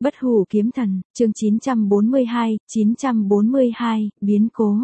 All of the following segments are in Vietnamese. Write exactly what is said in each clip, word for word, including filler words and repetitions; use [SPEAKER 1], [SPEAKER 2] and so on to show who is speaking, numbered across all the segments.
[SPEAKER 1] Bất hủ kiếm thần, chương chín trăm bốn mươi hai, chín trăm bốn mươi hai, biến cố.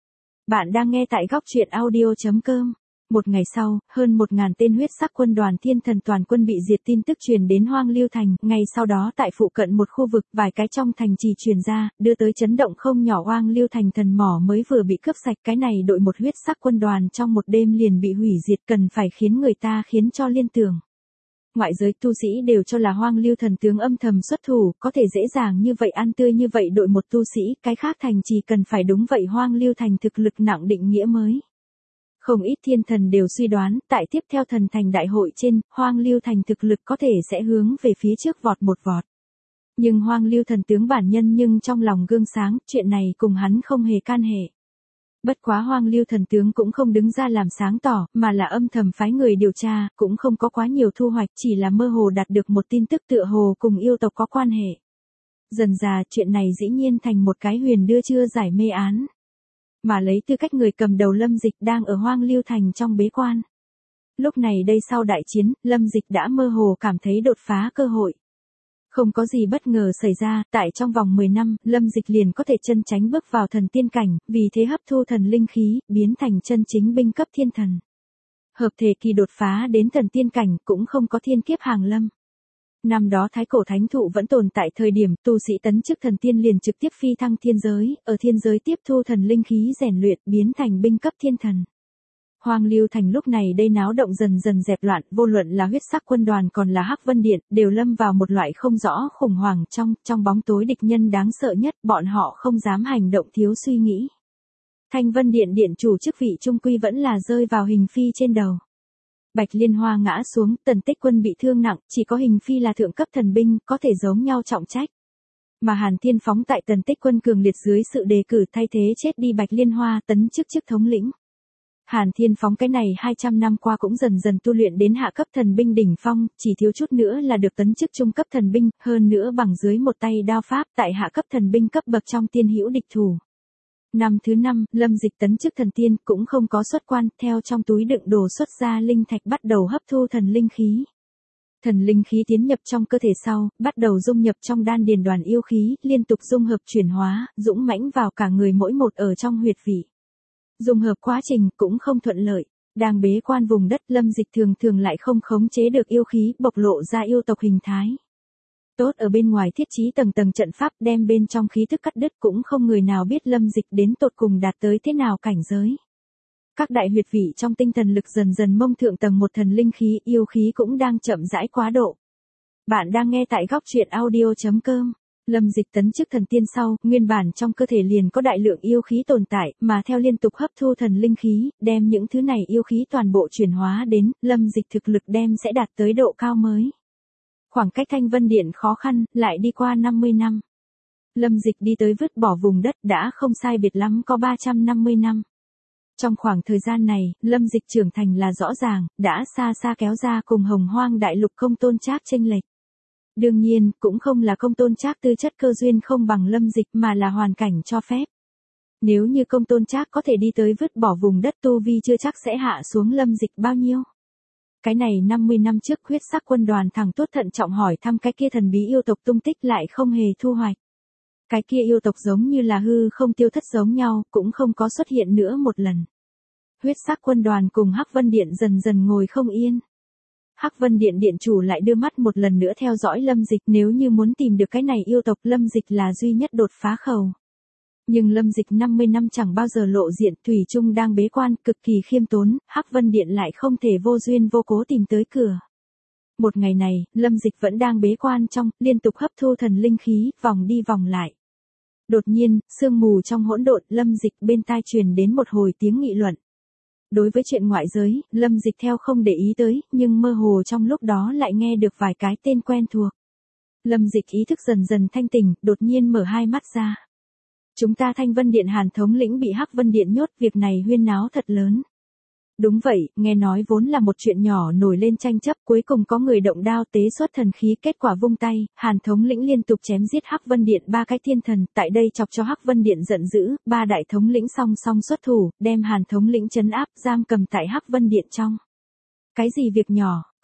[SPEAKER 1] Bạn đang nghe tại góc truyện audio chấm com. Một ngày sau, hơn một ngàn tên huyết sắc quân đoàn thiên thần toàn quân bị diệt tin tức truyền đến Hoang Lưu Thành. Ngay sau đó tại phụ cận một khu vực vài cái trong thành trì truyền ra, đưa tới chấn động không nhỏ. Hoang Lưu Thành thần mỏ mới vừa bị cướp sạch, cái này đội một huyết sắc quân đoàn trong một đêm liền bị hủy diệt, cần phải khiến người ta khiến cho liên tưởng. Ngoại giới tu sĩ đều cho là Hoang Lưu thần tướng âm thầm xuất thủ, có thể dễ dàng như vậy ăn tươi như vậy đội một tu sĩ, cái khác thành chỉ cần phải đúng vậy. Hoang Lưu thành thực lực nặng định nghĩa mới. Không ít thiên thần đều suy đoán, tại tiếp theo thần thành đại hội trên, Hoang Lưu thành thực lực có thể sẽ hướng về phía trước vọt một vọt. Nhưng Hoang Lưu thần tướng bản nhân nhưng trong lòng gương sáng, chuyện này cùng hắn không hề can hệ. Bất quá Hoang Lưu thần tướng cũng không đứng ra làm sáng tỏ, mà là âm thầm phái người điều tra, cũng không có quá nhiều thu hoạch, chỉ là mơ hồ đạt được một tin tức tựa hồ cùng yêu tộc có quan hệ. Dần dà chuyện này dĩ nhiên thành một cái huyền đưa chưa giải mê án. Mà lấy tư cách người cầm đầu Lâm Dịch đang ở Hoang Lưu thành trong bế quan. Lúc này đây sau đại chiến, Lâm Dịch đã mơ hồ cảm thấy đột phá cơ hội. Không có gì bất ngờ xảy ra, tại trong vòng mười năm, Lâm Dịch liền có thể chân tránh bước vào thần tiên cảnh, vì thế hấp thu thần linh khí, biến thành chân chính binh cấp thiên thần. Hợp thể kỳ đột phá đến thần tiên cảnh, cũng không có thiên kiếp hàng lâm. Năm đó thái cổ thánh thụ vẫn tồn tại thời điểm, tu sĩ tấn chức thần tiên liền trực tiếp phi thăng thiên giới, ở thiên giới tiếp thu thần linh khí rèn luyện, biến thành binh cấp thiên thần. Hoang Lưu thành lúc này đây náo động dần dần dẹp loạn, vô luận là huyết sắc quân đoàn còn là Hắc Vân Điện, đều lâm vào một loại không rõ khủng hoảng trong, trong bóng tối địch nhân đáng sợ nhất, bọn họ không dám hành động thiếu suy nghĩ. Thanh Vân Điện điện chủ chức vị trung quy vẫn là rơi vào Hình Phi trên đầu. Bạch Liên Hoa ngã xuống, Tần Tích Quân bị thương nặng, chỉ có Hình Phi là thượng cấp thần binh, có thể giống nhau trọng trách. Mà Hàn Thiên Phóng tại Tần Tích Quân cường liệt dưới sự đề cử thay thế chết đi Bạch Liên Hoa tấn chức chức thống lĩnh. Hàn Thiên Phóng cái này hai trăm năm qua cũng dần dần tu luyện đến hạ cấp thần binh đỉnh phong, chỉ thiếu chút nữa là được tấn chức trung cấp thần binh, hơn nữa bằng dưới một tay đao pháp tại hạ cấp thần binh cấp bậc trong tiên hữu địch thủ. Năm thứ năm, Lâm Dịch tấn chức thần tiên cũng không có xuất quan, theo trong túi đựng đồ xuất ra linh thạch bắt đầu hấp thu thần linh khí. Thần linh khí tiến nhập trong cơ thể sau, bắt đầu dung nhập trong đan điền đoàn yêu khí, liên tục dung hợp chuyển hóa, dũng mãnh vào cả người mỗi một ở trong huyệt vị. Dung hợp quá trình cũng không thuận lợi, đang bế quan vùng đất Lâm Dịch thường thường lại không khống chế được yêu khí, bộc lộ ra yêu tộc hình thái. Tốt ở bên ngoài thiết trí tầng tầng trận pháp đem bên trong khí thức cắt đứt, cũng không người nào biết Lâm Dịch đến tột cùng đạt tới thế nào cảnh giới. Các đại huyệt vị trong tinh thần lực dần dần mông thượng tầng một thần linh khí, yêu khí cũng đang chậm rãi quá độ. Bạn đang nghe tại góc truyện audio chấm com. Lâm Dịch tấn chức thần tiên sau, nguyên bản trong cơ thể liền có đại lượng yêu khí tồn tại, mà theo liên tục hấp thu thần linh khí, đem những thứ này yêu khí toàn bộ chuyển hóa đến, Lâm Dịch thực lực đem sẽ đạt tới độ cao mới. Khoảng cách Thanh Vân Điện khó khăn, lại đi qua năm mươi năm. Lâm Dịch đi tới vứt bỏ vùng đất đã không sai biệt lắm có ba trăm năm mươi năm. Trong khoảng thời gian này, Lâm Dịch trưởng thành là rõ ràng, đã xa xa kéo ra cùng Hồng Hoang Đại Lục Công Tôn Trác chênh lệch. Đương nhiên, cũng không là Công Tôn Trác tư chất cơ duyên không bằng Lâm Dịch mà là hoàn cảnh cho phép. Nếu như Công Tôn Trác có thể đi tới vứt bỏ vùng đất tu vi chưa chắc sẽ hạ xuống Lâm Dịch bao nhiêu. Cái này năm mươi năm trước huyết sắc quân đoàn thẳng tốt thận trọng hỏi thăm cái kia thần bí yêu tộc tung tích lại không hề thu hoạch. Cái kia yêu tộc giống như là hư không tiêu thất giống nhau, cũng không có xuất hiện nữa một lần. Huyết sắc quân đoàn cùng Hắc Vân Điện dần dần ngồi không yên. Hắc Vân Điện điện chủ lại đưa mắt một lần nữa theo dõi Lâm Dịch, nếu như muốn tìm được cái này yêu tộc Lâm Dịch là duy nhất đột phá khẩu. Nhưng Lâm Dịch năm mươi năm chẳng bao giờ lộ diện, thủy chung đang bế quan, cực kỳ khiêm tốn, Hắc Vân Điện lại không thể vô duyên vô cố tìm tới cửa. Một ngày này, Lâm Dịch vẫn đang bế quan trong, liên tục hấp thu thần linh khí, vòng đi vòng lại. Đột nhiên, sương mù trong hỗn độn, Lâm Dịch bên tai truyền đến một hồi tiếng nghị luận. Đối với chuyện ngoại giới, Lâm Dịch theo không để ý tới, nhưng mơ hồ trong lúc đó lại nghe được vài cái tên quen thuộc. Lâm Dịch ý thức dần dần thanh tỉnh, đột nhiên mở hai mắt ra. Chúng ta Thanh Vân Điện Hàn thống lĩnh bị Hắc Vân Điện nhốt, việc này huyên náo thật lớn. Đúng vậy, nghe nói vốn là một chuyện nhỏ nổi lên tranh chấp, cuối cùng có người động đao tế xuất thần khí, kết quả vung tay, Hàn thống lĩnh liên tục chém giết Hắc Vân Điện ba cái thiên thần, tại đây chọc cho Hắc Vân Điện giận dữ, ba đại thống lĩnh song song xuất thủ, đem Hàn thống lĩnh trấn áp, giam cầm tại Hắc Vân Điện trong. Cái gì việc nhỏ,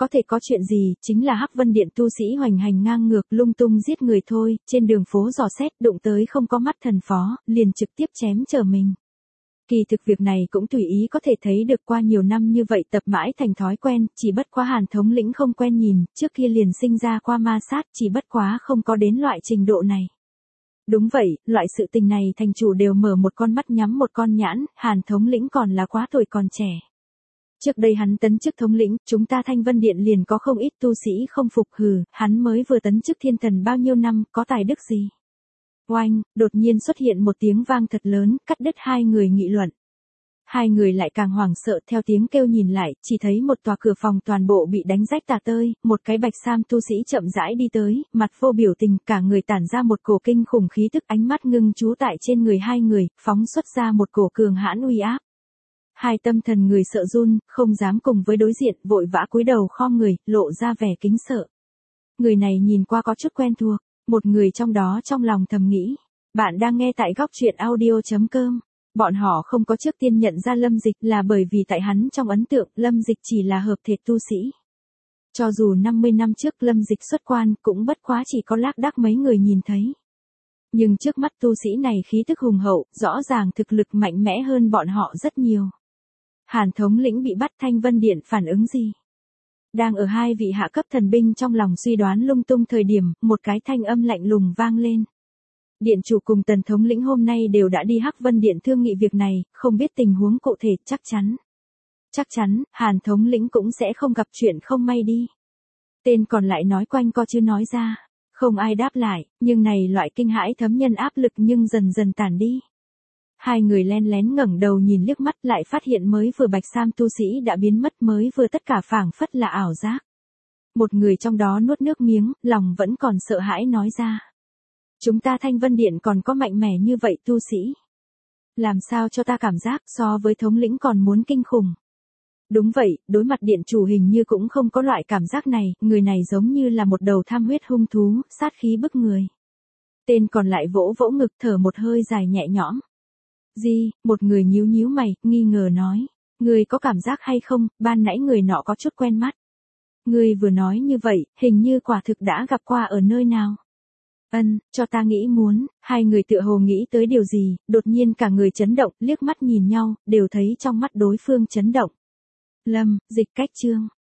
[SPEAKER 1] có thể có chuyện gì, chính là Hắc Vân Điện tu sĩ hoành hành ngang ngược, lung tung giết người thôi, trên đường phố dò xét, đụng tới không có mắt thần phó, liền trực tiếp chém trở mình. Kỳ thực việc này cũng tùy ý có thể thấy được qua nhiều năm như vậy tập mãi thành thói quen, chỉ bất quá Hàn thống lĩnh không quen nhìn, trước kia liền sinh ra qua ma sát, chỉ bất quá không có đến loại trình độ này. Đúng vậy, loại sự tình này thành chủ đều mở một con mắt nhắm một con nhãn, Hàn thống lĩnh còn là quá tuổi còn trẻ. Trước đây hắn tấn chức thống lĩnh, chúng ta Thanh Vân Điện liền có không ít tu sĩ không phục hừ, hắn mới vừa tấn chức thiên thần bao nhiêu năm, có tài đức gì. Oanh, đột nhiên xuất hiện một tiếng vang thật lớn, cắt đứt hai người nghị luận. Hai người lại càng hoảng sợ theo tiếng kêu nhìn lại, chỉ thấy một tòa cửa phòng toàn bộ bị đánh rách tả tơi, một cái bạch sam tu sĩ chậm rãi đi tới, mặt vô biểu tình, cả người tản ra một cổ kinh khủng khí tức, ánh mắt ngưng trú tại trên người hai người, phóng xuất ra một cổ cường hãn uy áp. Hai tâm thần người sợ run, không dám cùng với đối diện, vội vã cúi đầu khom người, lộ ra vẻ kính sợ. Người này nhìn qua có chút quen thuộc, một người trong đó trong lòng thầm nghĩ. Bạn đang nghe tại góc truyện audio chấm com. Bọn họ không có trước tiên nhận ra Lâm Dịch là bởi vì tại hắn trong ấn tượng Lâm Dịch chỉ là hợp thể tu sĩ. Cho dù năm mươi năm trước Lâm Dịch xuất quan cũng bất quá chỉ có lác đác mấy người nhìn thấy. Nhưng trước mắt tu sĩ này khí tức hùng hậu, rõ ràng thực lực mạnh mẽ hơn bọn họ rất nhiều. Hàn thống lĩnh bị bắt, Thanh Vân Điện phản ứng gì? Đang ở hai vị hạ cấp thần binh trong lòng suy đoán lung tung thời điểm, một cái thanh âm lạnh lùng vang lên. Điện chủ cùng Tần thống lĩnh hôm nay đều đã đi Hắc Vân Điện thương nghị việc này, không biết tình huống cụ thể, chắc chắn. Chắc chắn, Hàn thống lĩnh cũng sẽ không gặp chuyện không may đi. Tên còn lại nói quanh co chứ nói ra. Không ai đáp lại, nhưng này loại kinh hãi thấm nhân áp lực nhưng dần dần tản đi. Hai người len lén ngẩng đầu nhìn liếc mắt lại phát hiện mới vừa bạch sam tu sĩ đã biến mất, mới vừa tất cả phảng phất là ảo giác. Một người trong đó nuốt nước miếng, lòng vẫn còn sợ hãi nói ra. Chúng ta Thanh Vân Điện còn có mạnh mẽ như vậy tu sĩ. Làm sao cho ta cảm giác so với thống lĩnh còn muốn kinh khủng. Đúng vậy, đối mặt điện chủ hình như cũng không có loại cảm giác này, người này giống như là một đầu tham huyết hung thú, sát khí bức người. Tên còn lại vỗ vỗ ngực thở một hơi dài nhẹ nhõm. Gì, một người nhíu nhíu mày, nghi ngờ nói. Người có cảm giác hay không, ban nãy người nọ có chút quen mắt. Người vừa nói như vậy, hình như quả thực đã gặp qua ở nơi nào. Ân, cho ta nghĩ muốn, hai người tựa hồ nghĩ tới điều gì, đột nhiên cả người chấn động, liếc mắt nhìn nhau, đều thấy trong mắt đối phương chấn động. Lâm, Dịch cách chương.